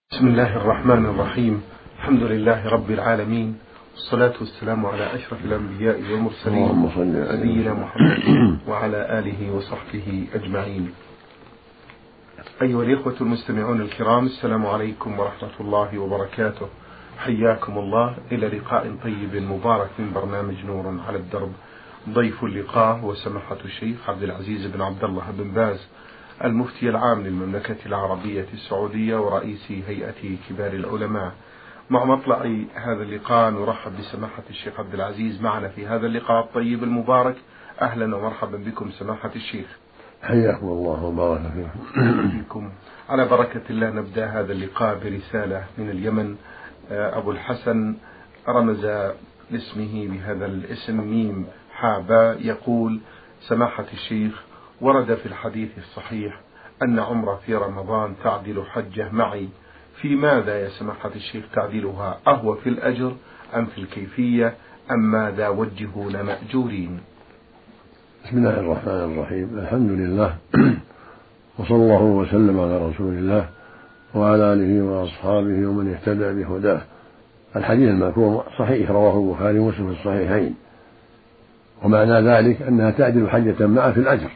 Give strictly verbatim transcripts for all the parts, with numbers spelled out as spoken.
بسم الله الرحمن الرحيم. الحمد لله رب العالمين، والصلاة والسلام على أشرف الأنبياء والمرسلين نبينا محمد وعلى آله وصحبه أجمعين. أيها الإخوة المستمعون الكرام، السلام عليكم ورحمة الله وبركاته. حياكم الله إلى لقاء طيب مبارك من برنامج نور على الدرب. ضيف اللقاء وسماحة الشيخ عبد العزيز بن عبد الله بن باز، المفتي العام للمملكة العربية السعودية ورئيس هيئة كبار العلماء. مع مطلع هذا اللقاء نرحب بسماحة الشيخ عبد العزيز معنا في هذا اللقاء الطيب المبارك. أهلا ومرحبا بكم سماحة الشيخ. حياكم الله وبارك فيكم. على بركة الله نبدأ هذا اللقاء برسالة من اليمن. أبو الحسن رمز لاسمه بهذا الاسم ميم حابا، يقول: سماحة الشيخ، ورد في الحديث الصحيح أن عمرة في رمضان تعدل حجة معي، في ماذا يا سماحة الشيخ تعدلها؟ أهو في الأجر أم في الكيفية أم ماذا؟ وجهونا مأجورين. بسم الله الرحمن الرحيم. الحمد لله وصلى الله وسلم على رسول الله وعلى آله وأصحابه ومن اهتدى بهداه. الحديث المذكور صحيح، رواه البخاري ومسلم في الصحيحين، ومعنى ذلك أنها تعدل حجة معه في الأجر.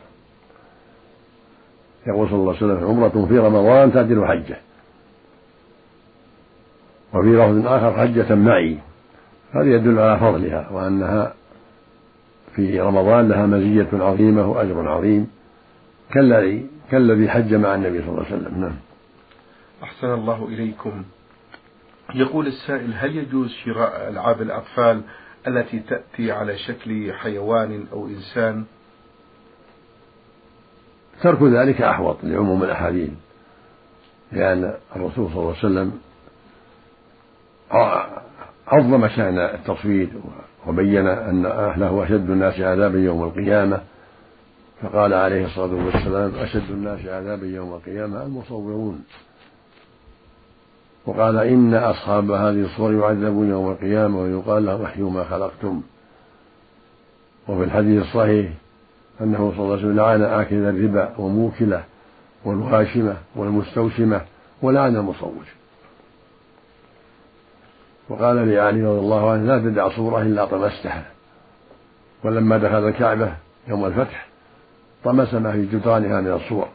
يقول صلى الله عليه وسلم: عمرة في رمضان تعدل حجة، وفي لفظ آخر: حجة معي. هذا يدل على فضلها وأنها في رمضان لها مزية عظيمة وأجر عظيم كالذي كالذي حج مع النبي صلى الله عليه وسلم. نعم. أحسن الله إليكم. يقول السائل: هل يجوز شراء ألعاب الأطفال التي تأتي على شكل حيوان أو إنسان؟ ترك ذلك أحوط لعموم الأحاديث، لأن الرسول صلى الله عليه وسلم عظم شأن التصوير وبين أن أهله أشد الناس عذابا يوم القيامة، فقال عليه الصلاة والسلام: أشد الناس عذابا يوم القيامة المصورون. وقال: إن أصحاب هذه الصور يعذبون يوم القيامة ويقال لهم: أحيوا ما خلقتم. وفي الحديث الصحيح أنه صلى الله عليه وسلم لعن آكل الربا وموكله والواشمة والمستوشمة ولعن المصور. وقال لعلي رضي الله عنه: لا تدع صورة إلا طمستها. ولما دخل الكعبة يوم الفتح طمس ما في جدرانها من الصور.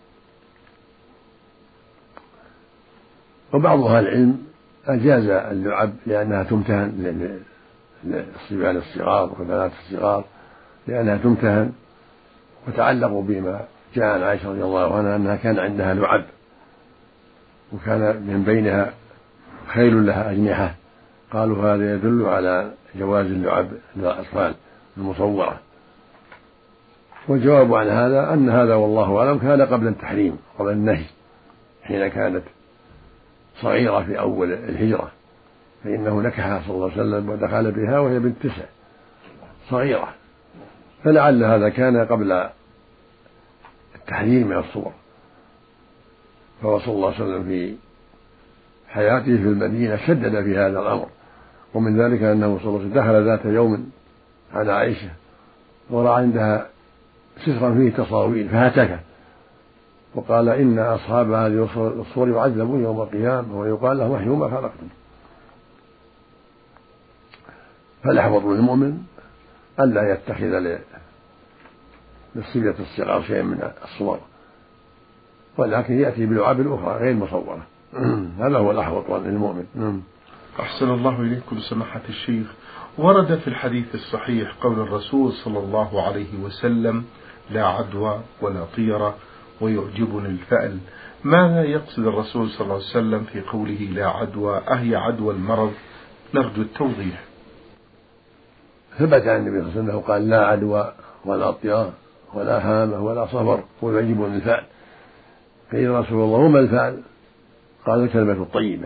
وبعض أهل العلم أجاز اللعب لأنها تمتهن للصبيان الصغار والبنات الصغار، لأنها تمتهن. وتعلقوا بما جاء عن عائشة رضي الله عنها أنها كان عندها لعب، وكان من بينها خيل لها أجنحة. قالوا هذا يدل على جواز اللعب للأطفال المصورة. والجواب عن هذا أن هذا والله أعلم كان قبل التحريم، قبل النهي، حين كانت صغيرة في أول الهجرة، فإنه نكحها صلى الله عليه وسلم ودخل بها وهي بنت تسع صغيرة، فلعل هذا كان قبل التحذير من الصور. فهو صلى الله عليه وسلم في حياته في المدينة شدد في هذا الأمر. ومن ذلك أنه صلى الله عليه وسلم دخل ذات يوم على عائشة ورأى عندها سترا فيه تصاوير فهتك، وقال: إن أصحاب هذه الصور يعذبون يوم القيامة ويقال لهم: أحيوا ما خلقتم. فالأحوط للمؤمن ألا يتخذ للصبية الصغار شيئا من الصور، ولكن يأتي بلعاب أخرى غير مصورة. هذا هو الأحوط للمؤمن. أحسن الله إليكم سماحة الشيخ. ورد في الحديث الصحيح قول الرسول صلى الله عليه وسلم: لا عدوى ولا طيرة ويعجبني الفأل. ماذا يقصد الرسول صلى الله عليه وسلم في قوله لا عدوى؟ أهي عدوى المرض؟ نرجو التوضيح. ثبت عن النبي صلى الله عليه وسلم قال: لا عدوى ولا طيرة ولا هامة ولا صفر ويعجبني الفأل. قيل: يا رسول الله وما الفأل؟ قال: الكلمة الطيبة.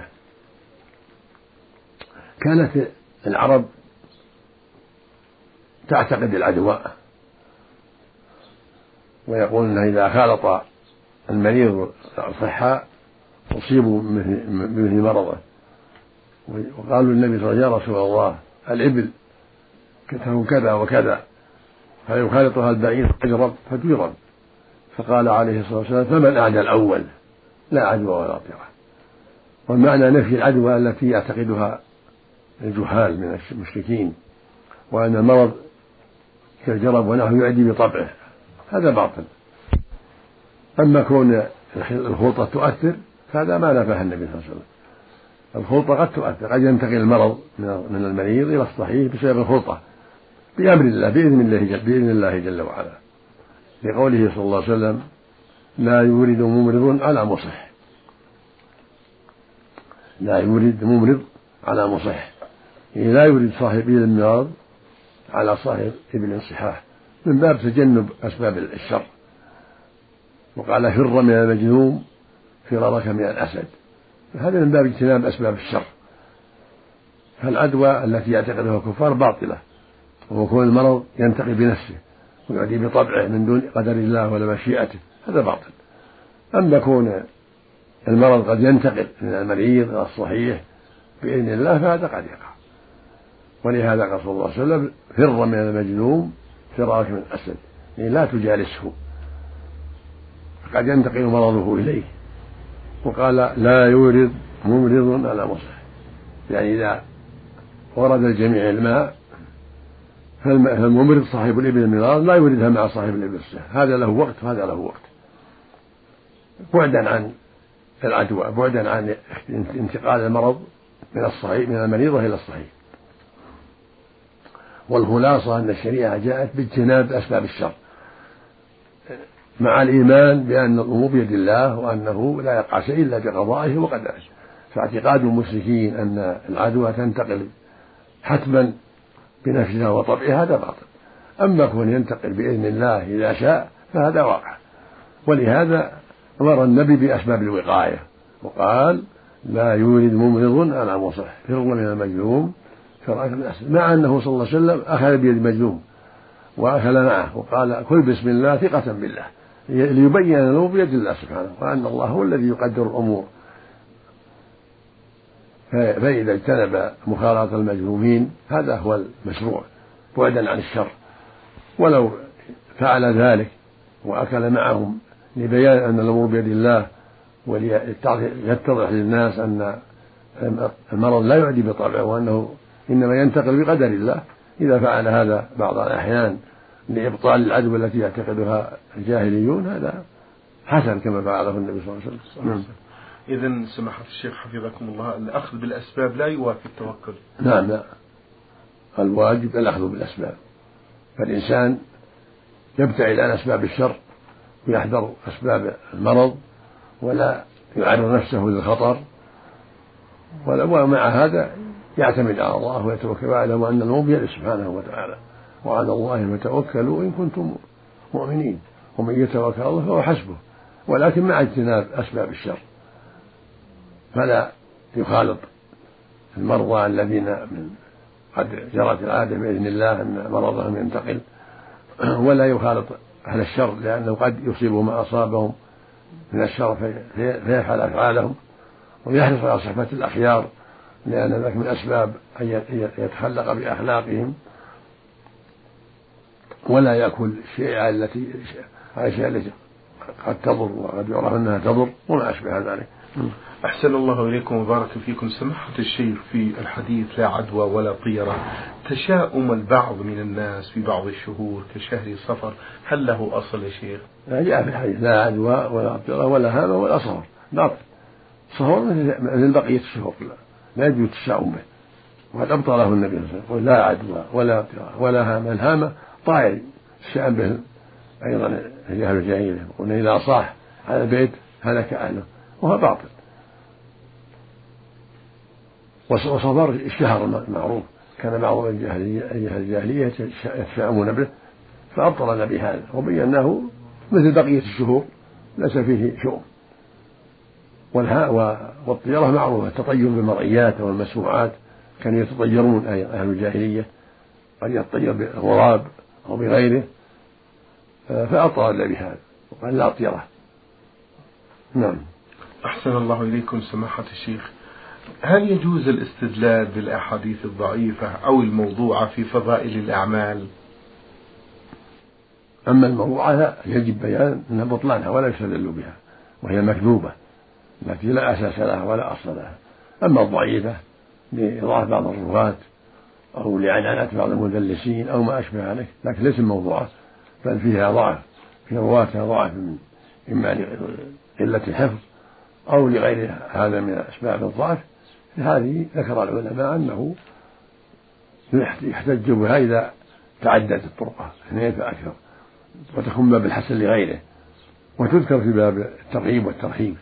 كانت العرب تعتقد العدوى، ويقول أنه إذا خالط المريض الصحاء أصيبوا بمثل مرضه. وقالوا للنبي صلى الله عليه وسلم: يا رسول الله الإبل تكون كذا وكذا، فيخالطها البعير فيجرب فتجرب. فقال عليه الصلاة والسلام: فمن أعدى الأول؟ لا عدوى ولا طيرة. والمعنى نفي العدوى التي يعتقدها الجهال من المشركين، وأن المرض كالجرب ونحو يعدي بطبعه، هذا باطل. أما كون الخلطة تؤثر فهذا ما نفاه النبي صلى الله عليه وسلم. الخلطة قد تؤثر، قد ينتقل المرض من المريض إلى الصحيح بسبب الخلطة بأمر الله بإذن الله بإذن الله جل وعلا، لقوله صلى الله عليه وسلم: لا يورد ممرض على مصح. لا يورد ممرض على مصح، يعني لا يورد صاحب إبل المرض على صاحب إبل الصحاح، من باب تجنب أسباب الشر. وقال: فر من المجنون فرارك من الأسد، هذا من باب اجتناب أسباب الشر. فالعدوى التي يعتقدها الكفار باطلة، وهو كون المرض ينتقل بنفسه ويعدي بطبعه من دون قدر الله ولا مشيئته، هذا باطل. أما كون المرض قد ينتقل من المريض إلى الصحيح بإذن الله فهذا قد يقع. ولهذا قال صلى الله عليه وسلم: فر من المجنون فرارك من الأسد، يعني لا تجالسه قد ينتقل مرضه إليه. وقال: لا يورد ممرض على مصح، يعني إذا ورد الجميع الماء فالممرض صاحب الإبل المرار لا يوردها مع صاحب الإبل الصحيح، هذا له وقت وهذا له وقت، بعدا عن العدوى، بعدا عن انتقال المرض من الصحيح من المريضة إلى الصحيح. والخلاصة أن الشريعة جاءت باجتناب أسباب الشر، مع الإيمان بأن الأمور بيد الله وأنه لا يقع شيء إلا بقضائه وقدره. فاعتقاد المشركين أن العدوى تنتقل حتما بنفسها وطبعها هذا باطل. أما كون ينتقل بإذن الله إذا شاء فهذا واقع. ولهذا أمر النبي بأسباب الوقاية وقال: لا يورد ممرض على مصح، فر من المجنون فرارك من الأسد، مع أنه صلى الله عليه وسلم أخذ بيد المجنون وأكل معه وقال: كل بسم الله ثقة بالله، ليبين أنه بيد الله سبحانه، وأن الله هو الذي يقدر الأمور. فإذا اجتنب مخالطة المجنومين هذا هو المشروع بعدا عن الشر. ولو فعل ذلك وأكل معهم لبيان أن الأمور بيد الله وليتضح للناس أن المرض لا يعدي بطبعه وأنه إنما ينتقل بقدر الله، إذا فعل هذا بعض الأحيان لإبطال العدوى التي يعتقدها الجاهليون هذا حسن كما فعله النبي صلى الله عليه وسلم. إذن سماحة الشيخ حفظكم الله الأخذ بالأسباب لا يوافي التوكل. نعم لا، الواجب الأخذ بالأسباب، فالإنسان يبتعد عن أسباب الشر ويحذر أسباب المرض ولا يعرض نفسه للخطر، ومع هذا يعتمد على الله ويتوكل على وأن الأمور بيده سبحانه وتعالى، وعلى الله فتوكلوا إن كنتم مؤمنين، ومن يتوكل الله فهو حسبه، ولكن مع اجتناب أسباب الشر، فلا يخالط المرضى الذين من قد جرت العادة بإذن الله أن مرضهم ينتقل، ولا يخالط أهل الشر لأنه قد يصيبهم ما أصابهم من الشر فيفعل أفعالهم، ويحرص على صحبة الأخيار لأن ذلك من أسباب أن يتخلق بأخلاقهم، ولا يأكل الشيء التي الأشياء التي قد تضر وقد يعرف أنها تضر وما أشبه ذلك. أحسن الله إليكم وبارك فيكم. سماحة الشيخ، في الحديث لا عدوى ولا طيرة تشاؤم البعض من الناس في بعض الشهور كشهر صفر، هل له أصل يا شيخ؟ جاء في الحديث لا عدوى ولا طيرة ولا هامة ولا صفر، باطل. صفر مثل بقية الشهور لا يجوز التشاؤم به، وقد أبطله النبي صلى الله عليه وسلم: لا عدوى ولا طيرة ولا هامة. الهامة طائر الشأن به أيضا أهل الجاهلية، يقول إذا صاح على البيت هلك أهله، وهو باطل. وصفر الشهر معروف، كان بعض الجاهلية يتشاءمون به فأبطلنا بهذا وبيناه مثل بقية الشهور ليس فيه شؤم. والطيرة معروفة، التطير بالمرئيات والمسموعات، كانوا يتطيرون أهل الجاهلية، قد يتطير بالغراب أو بغيره، فأبطلنا بهذا وقال لا طيرة. نعم. أحسن الله إليكم سماحة الشيخ، هل يجوز الاستدلال بالأحاديث الضعيفة أو الموضوعة في فضائل الأعمال؟ أما الموضوعة يجب بيان أن بطلانها ولا يستدل بها وهي مكذوبة، التي لا أساس لها ولا أصل لها. أما الضعيفة لإضعاف بعض الرواة أو لعنعنة بعض المدلسين أو ما أشبه ذلك، لكن ليس موضوعة، بل فيها ضعف، في رواتها ضعف من إما لقلة الحفظ أو لغير هذا من أسباب الضعف. هذه ذكر العلماء أنه يحتج بها إذا تعدت الطرقة اثنين فأكثر، وتكون باب الحسن لغيره، وتذكر في باب الترغيب والترهيب.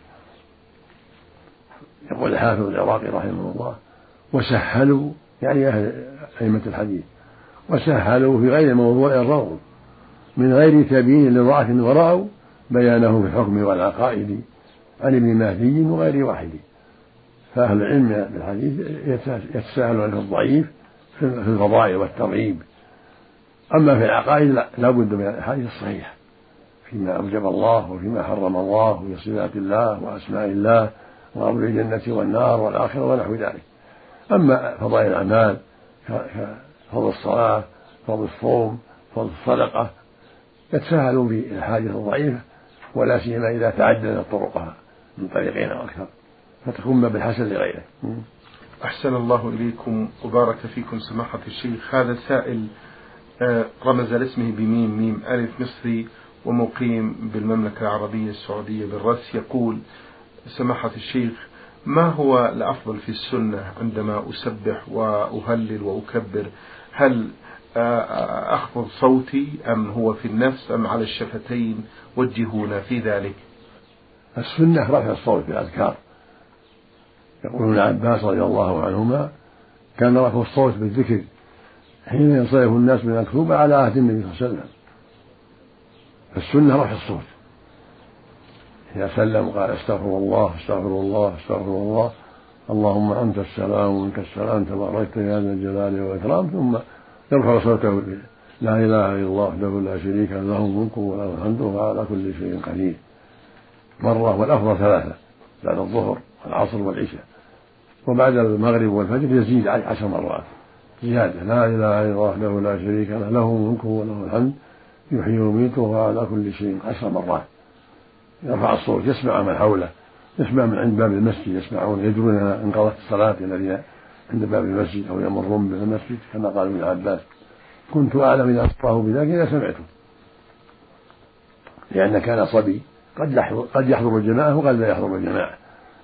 يقول الحافظ العراقي رحمه الله: وسهلوا، يعني أهل أئمة الحديث، وسهلوا في غير موضوع الروض من غير تبيين لضعف، ورأوا بيانه في الحكم والعقائد عن ابن مهدي وغير واحد. فأهل العلم بالحديث يتساهلون في الضعيف في الفضائل والترغيب. أما في العقائد لا, لا بد من الأحاديث الصحيحة فيما أوجب الله وفيما حرم الله وفي صفات الله وأسماء الله وأمر الجنة والنار والآخرة ونحو ذلك. أما فضائل الأعمال كفضل الصلاة، فضل الصوم، فضل الصدقة، يتساهلون في الأحاديث الضعيفة، ولا سيما إذا تعددت طرقها من طريقين أو أكثر، فتكون باب الحسن لغيره. أحسن الله إليكم وبارك فيكم سماحة الشيخ. هذا سائل رمز لاسمه بميم ميم ألف مصري ومقيم بالمملكة العربية السعودية بالرس، يقول: سماحة الشيخ، ما هو الأفضل في السنة عندما أسبح وأهلل وأكبر؟ هل أخفض صوتي أم هو في النفس أم على الشفتين؟ وجهونا في ذلك. السنة رفع الصوت في الأذكار. يقول ابن عباس رضي الله عنهما: كان رفع الصوت بالذكر حين ينصرف الناس من الكتب على عهد النبي صلى الله عليه وسلم. فالسنة رفع الصوت، إذا سلم قال: استغفر الله استغفر الله استغفر الله، اللهم أنت السلام ومنك السلام تباركت يا ذا الجلال والإكرام، ثم يرفع صوته: لا إله إلا الله وحده لا شريك له، له الملك وله الحمد وهو على كل شيء قدير، مرة، والأفضل ثلاثة بعد الظهر والعصر والعشاء، وبعد المغرب والفجر يزيد عشر مرات زيادة: لا إله إلا الله وحده لا شريك له، له الملك وله الحمد يحيي ويميت وهو على كل شيء، عشر مرات. يرفع الصوت، يسمع من حوله، يسمع من عند باب المسجد، يسمعون يدرون انقضت الصلاة الذين عند باب المسجد أو يمرون بالمسجد، كما قال ابن عباس: كنت أعلم إذا أصبحوا بذلك إذا سمعته، لأن كان صبي قد يحضر, قد يحضر الجماعة وقد لا يحضر الجماعة.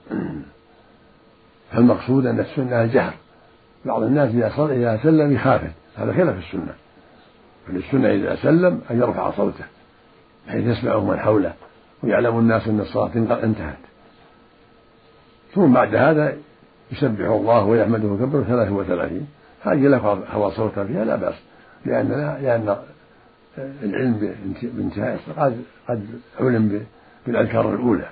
فالمقصود أن السنة الجهر. بعض الناس إذا سلم يخافت، هذا خلاف السنة. فالسنة إذا سلم أن يرفع صوته بحيث يسمعه من حوله ويعلم الناس أن الصلاة انتهت. ثم بعد هذا يسبح الله ويحمده ويكبر ثلاثة وثلاثين. هذه له هوى صوتا فيها لا بأس، لأن لأن العلم بانتهاء قد قد علم بالأذكار الأولى.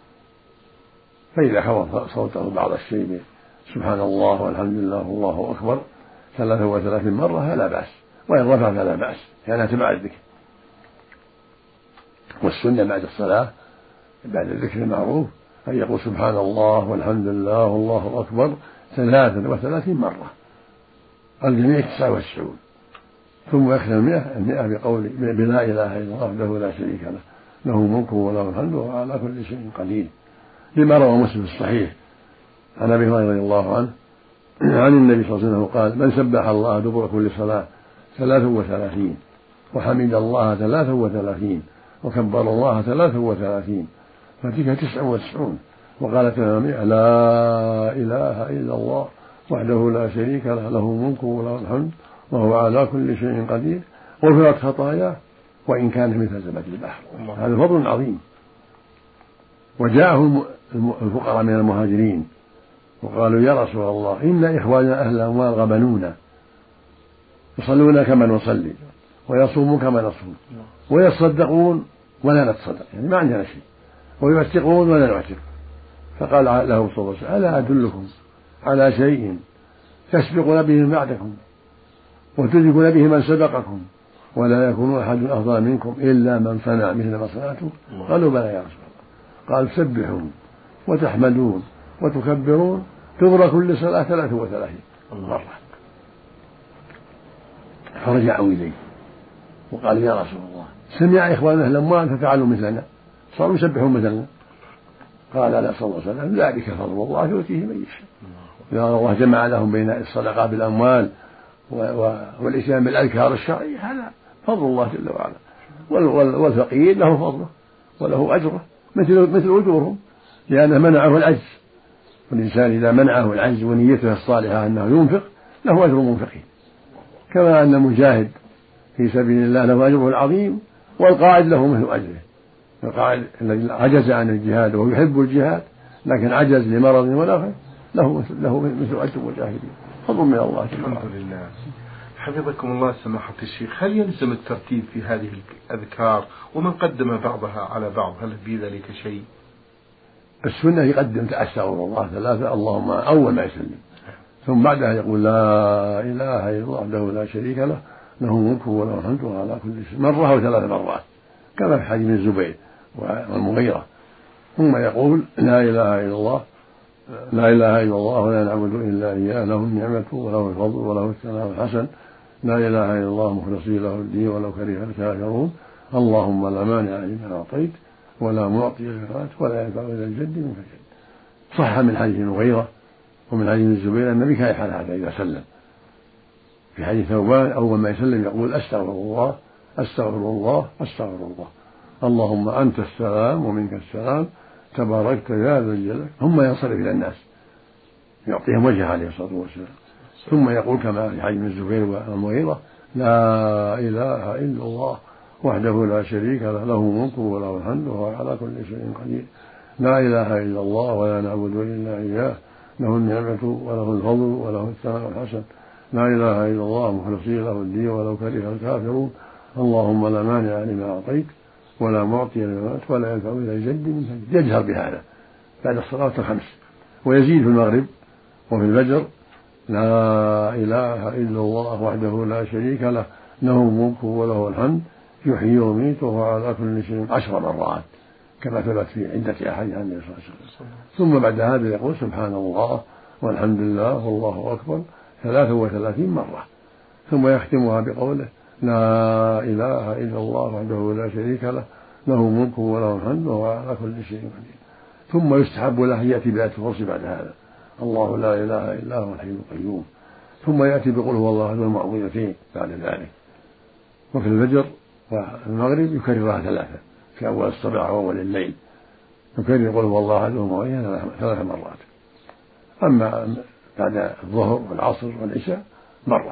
فإذا هوى صوته بعض الشيء سبحان الله والحمد لله والله أكبر ثلاثة وثلاثين مرة فلا بأس، وإن رفع فلا بأس، لأنها تبع الذكر. والسنة بعد الصلاة بعد الذكر المعروف أن يقول سبحان الله والحمد لله والله أكبر ثلاثة وثلاثين مرة، الجميع تسعة وتسعون، ثم يختم المئة المئة بقول بلا إله إلا الله وحده لا شريك له، له الملك وله الحمد وهو على كل شيء قدير، لما روى مسلم في الصحيح عن أبي هريرة رضي الله عنه عن النبي صلى الله عليه وسلم قال: من سبح الله دبر كل صلاة ثلاثة وثلاثين، وحمد الله ثلاثة وثلاثين، وكبر الله ثلاثة وثلاثين، فتلك تسع وتسعون. وقال تمامية: لا إله إلا الله وحده لا شريك له، له الملك وله الحمد وهو على كل شيء قدير، غفرت خطاياه وإن كانت مثل زبد البحر. هذا فضل عظيم. وجاءه الفقراء من المهاجرين وقالوا: يا رسول الله، إن إخواننا أهل الأموال غبنونا، يصلون كما نصلي ويصومون كما نصوم ويتصدقون ولا نتصدق، يعني ما عندنا شيء، ويعتقون ولا نعتق. فقال له صلى الله عليه وسلم: ألا أدلكم على شيء تسبقون به من بعدكم وتدركون به من سبقكم ولا يكون أحد أفضل منكم إلا من صنع مثل ما صنعتم؟ قالوا: بلى يا رسول الله. قال: تسبحون وتحمدون وتكبرون دبر كل صلاة ثلاثة وثلاثين مرة. فرجعوا إليه وقالوا: يا رسول الله، سمع إخواننا أهل الأموال ففعلوا مثلنا، صاروا يسبحون مثلنا. قال لا صلى الله عليه وسلم ذلك فضل الله يؤتيه من يشاء. لأن الله جمع لهم بين الصدقة بالأموال والإتيان بالأذكار الشرعية، هذا فضل الله جل وعلا، والفقير له فضله وله أجره مثل مثل أجورهم، لأنه منعه العجز، والإنسان إذا منعه العجز ونيته الصالحة أنه ينفق له أجر منفقين، كما أن المجاهد في سبيل الله له أجره العظيم، والقاعد له مثل أجره. القاعد الذي عجز عن الجهاد وهو يحب الجهاد لكن عجز لمرض ولا خير له مثل له مثل أجر المجاهدين، فضل من الله. الحمد لله. حفظكم الله سماحة الشيخ، هل يلزم الترتيب في هذه الأذكار ومن قدم بعضها على بعض هل في ذلك شيء؟ السنة يقدم أستغفر الله ثلاثة اللهم أول ما يسلم، ثم بعدها يقول لا إله إلا الله وحده لا شريك له له الملك وله الحمد وهو على كل شيء، مرة أو ثلاث مرات كما في حديث الزبير والمغيرة. ثم يقول لا إله إلا الله لا إله إلا الله ولا نعبد إلا إياه له النعمة وله الفضل وله الثناء الحسن، لا إله إلا الله مخلصين له الدين ولو كره الكافرون، اللهم لا مانع لما أعطيت ولا معطي لما أعطيت ولا ينفع إلى الجد منك الجد. صح من حديث المغيرة ومن حديث الزبير النبي كان يفعل هذا إذا سلم. في حديث ثوبان أول ما يسلم يقول أستغفر الله أستغفر الله أستغفر الله اللهم أنت السلام ومنك السلام تباركت يا ذا الجلال، ثم ينصرف إلى الناس يعطيهم وجهه عليه الصلاة والسلام، ثم يقول كما في حديث الزبير والمغيرة لا إله إلا الله وحده لا شريك له له الملك وله الحمد وهو على كل شيء قدير، لا إله إلا الله ولا نعبد إلا إياه له النعمة وله الفضل وله الثناء الحسن، لا إله إلا الله مخلصين له الدين ولو كره الكافرون، اللهم لا مانع لما أعطيت ولا معطي لما أعطيت ولا ينفع إلى الجد منك. يجهر بهذا بعد الصلاة الخمس، ويزيد في المغرب وفي الفجر لا إله إلا الله وحده لا شريك له له الملك وله الحمد يحيي ويميت وهو على كل شيء عشر مرات كما ثبت في عدة أحاديث عن النبي صلى الله عليه وسلم. ثم بعد هذا يقول سبحان الله والحمد لله والله أكبر ثلاثة وثلاثين مرة، ثم يختمها بقوله لا إله إلا الله وحده لا شريك له له الملك وله الحمد وهو على كل شيء قدير. ثم يستحب له يأتي بآية الكرسي بعد هذا الله لا إله إلا هو الحي القيوم، ثم يأتي بقول هو الله أحد والمعوذتين بعد ذلك. وفي الفجر والمغرب يكررها ثلاثة في أول الصباح وأول الليل، يكرر قل هو الله أحد والمعوذتين ثلاث مرات. أما بعد الظهر والعصر والعشاء مرة.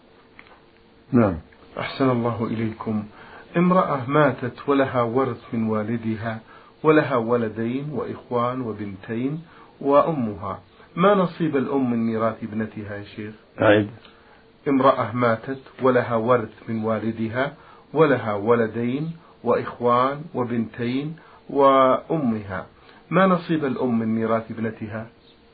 نعم. أحسن الله إليكم. امرأة ماتت ولها ورث من والدها ولها ولدين وإخوان وبنتين وأمها، ما نصيب الأم من ميراث ابنتها يا شيخ؟ أعد. امرأة ماتت ولها ورث من والدها ولها ولدين وإخوان وبنتين وأمها، ما نصيب الأم من ميراث ابنتها؟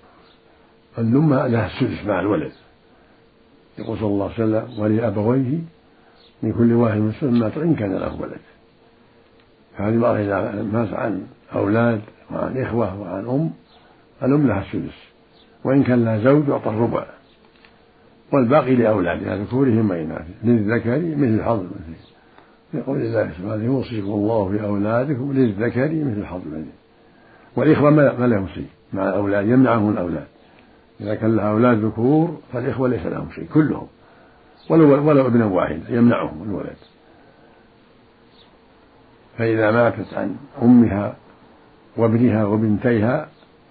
الأم لها السدس مع الولد، يقول صلى الله عليه وسلم ولأبويه من كل واحد مسلم مات إن كان له ولد. فهذه المرأة إذا مات عن أولاد وعن إخوة وعن أم الأم لها السدس، وإن كان لها زوج يعطى الربع، والباقي لأولادها ذكورهم وإناثهم للذكر مثل حظ الأنثيين. يقول الله سبحانه يوصيكم الله في أولادكم للذكر مثل حظ الأنثيين. والإخوة ما لهم شيء مع الأولاد، يمنعهم الأولاد، إذا كان لها أولاد ذكور فالإخوة ليس لهم شيء كلهم، ولو, ولو ابن واحد يمنعهم الولد. فإذا ماتت عن أمها وابنها وبنتيها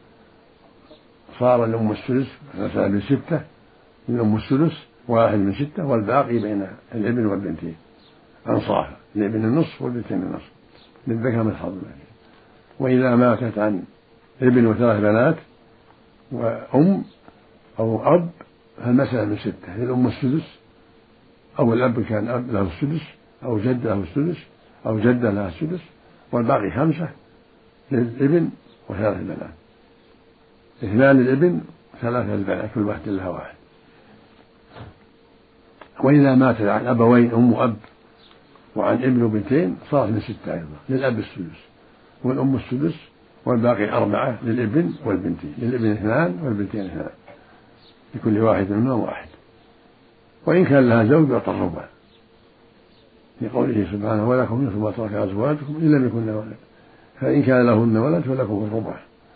صار الأم السدس مثلا بستة، الأم السدس واحد من ستة، والباقي بين الابن والبنتين أنصاف، الابن النصف والبنتين النصف للذكر مثل حظ الأنثيين. وإذا ماتت عن ابن وثلاث بنات وأم أو أب فالمسألة من ستة، الأم السدس أو الأب كان أب له السدس أو جد له السدس أو جدة لها السدس، والباقي خمسة للابن وثلاث بنات، اثنان للابن ثلاثة للبنات كل واحد لها واحد. وإذا مات عن أبوين أم وأب وعن ابن وبنتين صارت من ستة أيضا، للأب السدس والأم السدس والباقي أربعة للابن والبنتين، للابن اثنان والبنتين اثنان لكل واحد منهما واحد. وإن كان لها زوج يعطى الربع لقوله سبحانه ولكم نصف ما ترك أزواجكم إن لم يكن ولد، فإن كان لهن ولد فلكم الربع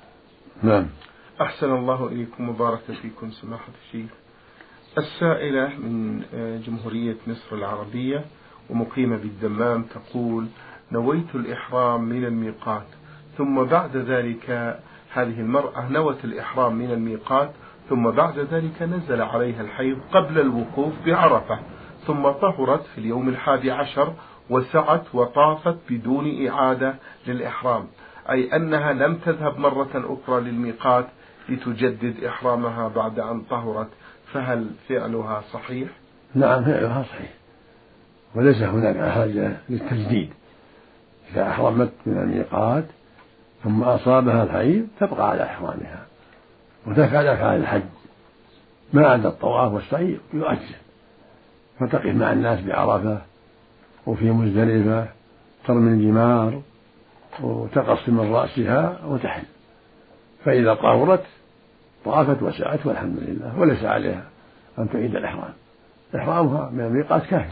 نعم. أحسن الله إليكم وبارك فيكم سماحة الشيخ. السائلة من جمهورية مصر العربية ومقيمة بالدمام تقول: نويت الإحرام من الميقات، ثم بعد ذلك هذه المرأة نوت الإحرام من الميقات، ثم بعد ذلك نزل عليها الحيض قبل الوقوف بعرفة، ثم طهرت في اليوم الحادي عشر وسعت وطافت بدون إعادة للإحرام، أي أنها لم تذهب مرة أخرى للميقات لتجدد إحرامها بعد أن طهرت، فهل فعلها صحيح؟ نعم فعلها صحيح، وليس هناك حاجة للتجديد. إذا أحرمت من الميقات ثم أصابها الحيض تبقى على إحرامها وتفعل أفعال الحج ما عدا الطواف والسعي يؤجل، فتقف مع الناس بعرفة وفي مزدلفة ترمي الجمار وتقص من رأسها وتحل، فإذا طهرت طافت وسعت والحمد لله، وليس عليها أن تعيد الإحرام، إحرامها من الميقات كافي،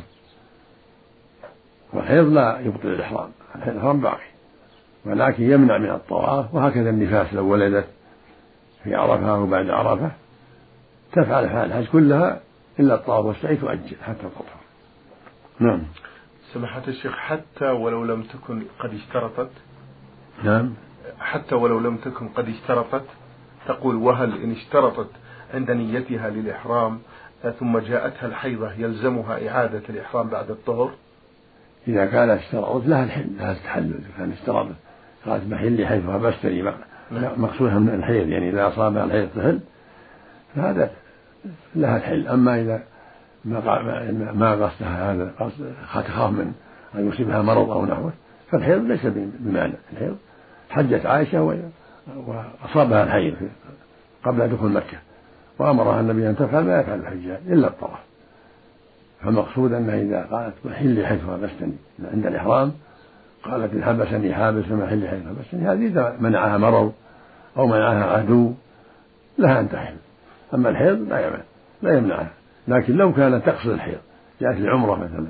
والحيض لا يبطل الإحرام، الإحرام باقي، ولكن يمنع من الطواف. وهكذا النفاس لو ولدت في عرفة وبعد عرفة تفعل أفعال الحج كلها إلا الطواف والسعي تؤجل حتى تطهر. نعم. سماحة الشيخ، حتى ولو لم تكن قد اشترطت؟ نعم. حتى ولو لم تكن قد اشترطت، تقول: وهل إن اشترطت عند نيتها للإحرام ثم جاءتها الحيضة يلزمها إعادة الإحرام بعد الطهر؟ إذا كان اشترطت لها الحل، لها التحلل. إذا كان اشترطت قالت محلي حيث هبستني مقصودها من الحيض، يعني إذا أصابها الحيض تحل فهذا لها الحل. أما إذا ما ما قصدها هذا، تخاف من أن يصيبها مرض أو نحوه، فالحيض ليس بمعنى الحيض. حجت عائشة وأصابها الحيض قبل دخول مكة، وأمرها النبي أن تفعل ما يفعل الحجاج إلا الطواف، فالمقصود أنها إذا قالت محلي حيث هبستني عند الإحرام، قالت إن حبسني حابس فمحلي حيث هبستني، هذه إذا منعها مرض أو منعها عدو لها أن تحل. أما الحيض لا يمنع لا يمنعها. لكن لو كانت تقصد الحيض، جاءت لعمرة مثلا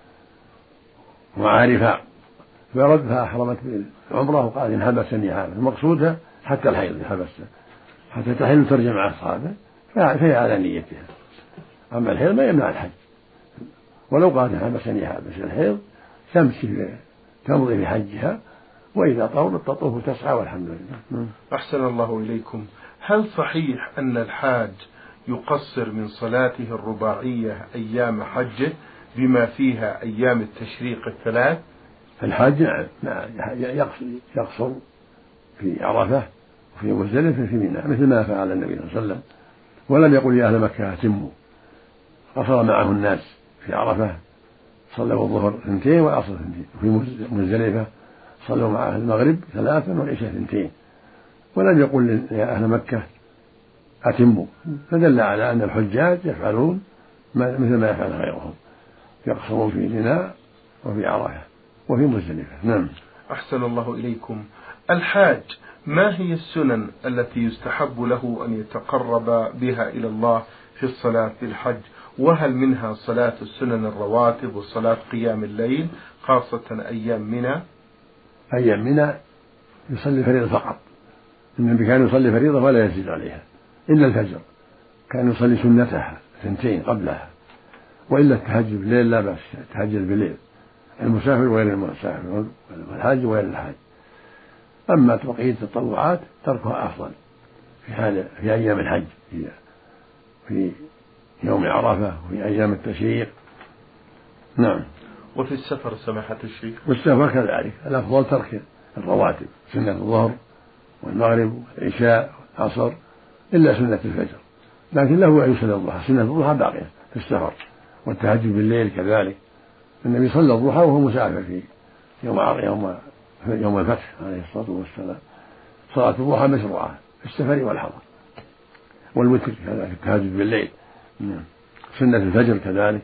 وعارفة فردها أحرمت بالعمرة وقالت إن حبسني حابس، المقصودها حتى الحيض حبسها حتى تحل وترجع مع أصحابها فهي على نيتها. أما الحيض ما يمنع الحج، ولو قالت حبسني حابس الحيض تمشي تمضي في حجها، وإذا طهرت تطوف وتسعى والحمد لله. أحسن الله إليكم. هل صحيح أن الحاج يقصر من صلاته الرباعية أيام حجه بما فيها أيام التشريق الثلاث؟ الحاج نعم يقصر في عرفة وفي مزدلفة في منى مثل ما فعل النبي صلى الله عليه وسلم، ولم يقل يا أهل مكة أتموا، قصر معه الناس في عرفة صلوا الظهر اثنتين والعصر اثنتين، وفي مزدلفة صلوا مع المغرب ثلاثا والعشاء اثنتين، ولم يقل يا أهل مكة أتموا، فدل على أن الحجاج يفعلون مثل ما يفعل غيرهم، يقصرون في منى وفي عرفة وفي مزدلفة. نعم. أحسن الله إليكم. الحاج ما هي السنن التي يستحب له أن يتقرب بها إلى الله في الصلاة في الحج؟ وهل منها صلاة السنن الرواتب وصلاة قيام الليل خاصة أيام منى؟ أيام منى يصلي فريضة فقط، النبي كان يصلي فريضة ولا يزيد عليها إلا الفجر، كان يصلي سنتها ثنتين قبلها، وإلا التهجد بالليل لا بأس، التهجد بالليل المسافر وغير المسافر والحاج وغير الحاج. أما بقية التطوعات تركها أفضل في هذا في أيام الحج، في يوم عرفة وفي أيام التشريق. نعم. وفي السفر سماحة الشيخ؟ والسفر كذلك الأفضل ترك الرواتب، سنة الظهر والمغرب والعشاء والعصر إلا سنة الفجر، لكن له أن يصلي الضحى، سنة الضحى باقية في السفر، والتهجد بالليل كذلك. النبي صلى الضحى وهو مسافر في يوم يوم يوم الفتح عليه الصلاة والسلام. صلاة الضحى مشروعة في السفر والحضر، والوتر كذلك التهجد بالليل، سنة الفجر كذلك.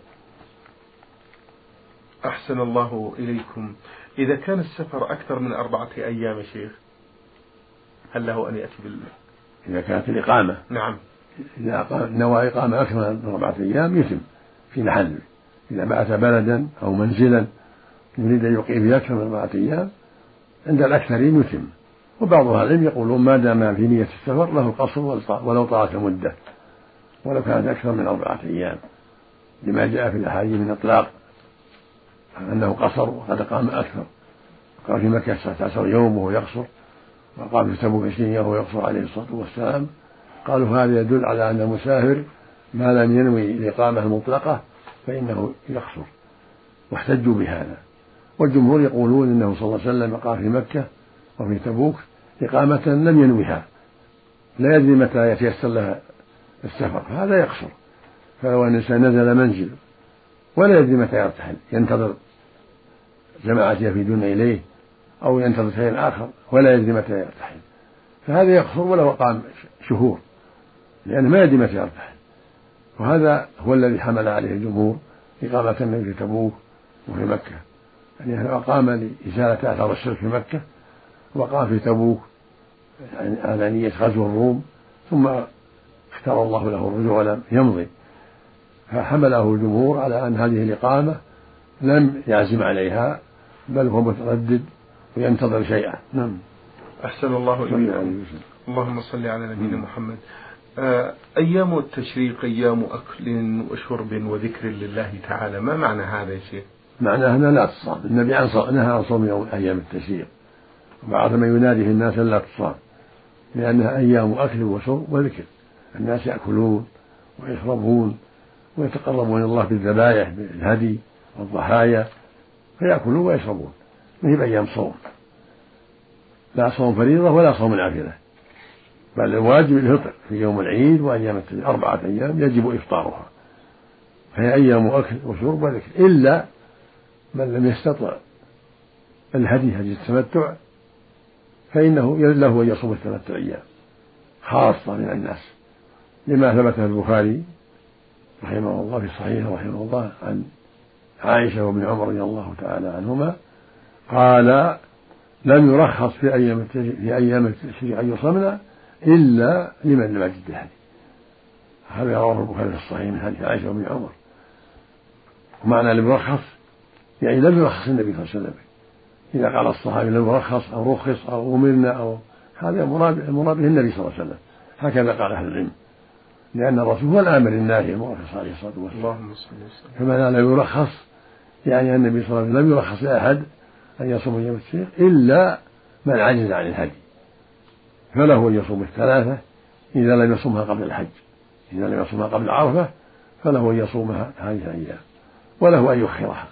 أحسن الله إليكم. إذا كان السفر أكثر من أربعة أيام يا شيخ هل له أن يأتي بال إذا كانت الإقامة؟ نعم. إذا نوى إقامة أكثر من أربعة أيام يتم في محله. إذا بعث بلدا أو منزلا يريد أن يقيم فيه أكثر من أربعة أيام عند الأكثرين يتم، وبعض أهل العلم يقولون ما دام في نية السفر له القصر ولو طالت المدة ولو كانت أكثر من أربعة أيام، لما جاء في الأحاديث من إطلاق أنه قصر وقد قام أكثر، قام في مكة تسعة عشر يوم وهو يقصر، وقام في تبوك عشرين يوم وهو يقصر عليه الصلاة والسلام. قالوا هذا يدل على أن المسافر ما لم ينوي الإقامة المطلقة فإنه يقصر، واحتجوا بهذا. والجمهور يقولون إنه صلى الله عليه وسلم قام في مكة وفي تبوك إقامة لم ينويها، لا يدري متى يتيسر لها السفر، هذا يقصر. فلو أن الإنسان نزل منزل ولا يدري متى يرتحل، ينتظر جماعة يفيدون إليه أو ينتظر شيء آخر ولا يدري متى يرتحل، فهذا يقصر ولو قام شهور، لأنه ما يدري متى يرتحل. وهذا هو الذي حمل عليه الجمهور إقامة النبي في تبوك وفي مكة، يعني لو أقام لإزالة أثر الشرك في مكة وقام في تبوك على نية غزو الروم ثم اختار الله له الرجوع ولم يمضي، فحمله الجمهور على أن هذه الإقامة لم يعزم عليها بل هو متردد وينتظر شيئا. نعم. أحسن الله إليكم. اللهم صل على نبينا محمد. آه أيام التشريق أيام أكل وشرب وذكر لله تعالى، ما معنى هذا يا شيخ؟ معناه أنها لا تصام، النبي نهى عن صوم يوم أيام التشريق، وبعض ما ينادي في الناس لا تصام، لأنها أيام أكل وشرب وذكر، الناس يأكلون ويشربون ويتقربون إلى الله بالذبائح بالهدي والضحايا، فيأكلون ويشربون، ما هي بأيام صوم، لا صوم فريضة ولا صوم نافلة، بل الواجب الفطر في يوم العيد وأيام التشريق أربعة أيام يجب إفطارها، فهي أيام أكل وشرب وذكر، إلا من لم يستطع الهدي هدي التمتع فإنه له أن يصوم الثلاثة أيام خاصة من الناس، لما ثبت في البخاري رحمه الله في صحيحه رحمه الله عن عائشة وابن عمر رضي الله تعالى عنهما قال لم يرخص في أيام في أيام التشريق أن يصمنا إلا لمن لم يجد الهدي. هذا رواه البخاري في الصحيح من حديث عائشة وابن عمر. ومعنى لم يرخص يعني لم يرخص النبي صلى الله عليه وسلم، إذا قال الصحابي لم يرخص أو رخص أو أمرنا أو هذا المراد به النبي صلى الله عليه وسلم، هكذا قال أهل العلم، لأن الرسول هو الآمر الناهي المرخص عليه الصلاة والسلام. فمعنى لم يرخص يعني النبي صلى الله عليه وسلم لم يرخص لأحد أن يصوم يوم التشريق إلا من عجز عن الهدي، فله أن يصوم الثلاثة إذا لم يصومها قبل الحج، إذا لم يصومها قبل عرفة فله أن يصومها هذه الأيام وله أن يؤخرها.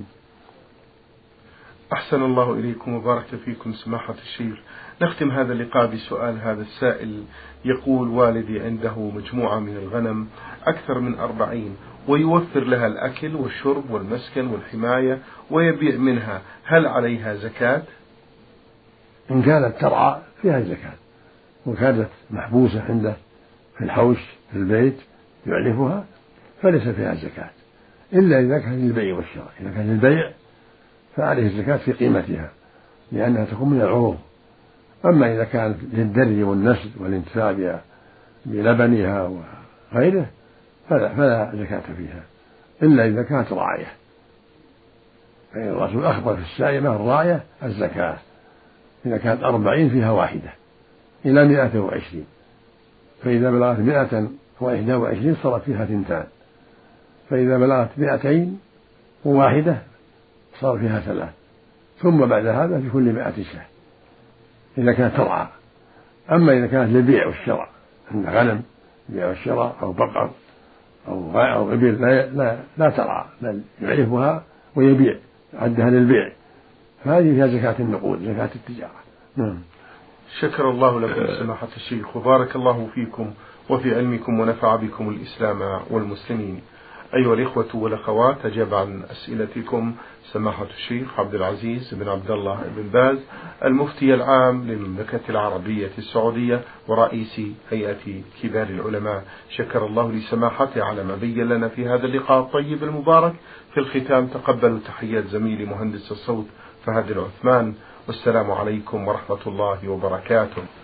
أحسن الله إليكم وبارك فيكم سماحة الشيخ. نختم هذا اللقاء بسؤال هذا السائل، يقول والدي عنده مجموعة من الغنم أكثر من أربعين ويوفر لها الأكل والشرب والمسكن والحماية ويبيع منها، هل عليها زكاة؟ إن كانت ترعى فيها زكاة، وكانت محبوسة عنده في الحوش في البيت يعلفها فليس فيها زكاة، إلا إذا كان للبيع والشراء. إذا كان للبيع فعليه الزكاة في قيمتها لأنها تكون من العروض، أما إذا كانت للدري والنسل والانتفاع بلبنها وغيره فلا, فلا زكاة فيها إلا إذا كانت راعية، فإن الرسول أخبر في السائمة الراعية الزكاة، إذا كانت أربعين فيها واحدة إلى مائة وعشرين، فإذا بلغت مائة وإحدى وعشرين صارت فيها ثنتان، فإذا بلغت مائتين وواحدة صار فيها ثلاث، ثم بعد هذا في كل مائة شاة إذا كانت ترعى. أما إذا كانت للبيع والشراء عند غنم بيع والشراء أو بقر أو أو إبل لا لا, لا ترعى بل يعرفها ويبيع عدها للبيع، فهذه فيها زكاة النقود زكاة التجارة. نعم. شكر الله لكم سماحة الشيخ وبارك الله فيكم وفي علمكم ونفع بكم الإسلام والمسلمين. أيها الإخوة والأخوات، أجاب عن أسئلتكم سماحة الشيخ عبد العزيز بن عبد الله بن باز المفتي العام للمملكة العربية السعودية ورئيس هيئة كبار العلماء. شكر الله لسماحته على ما بين لنا في هذا اللقاء الطيب المبارك. في الختام تقبلوا تحيات زميلي مهندس الصوت فهد العثمان، والسلام عليكم ورحمة الله وبركاته.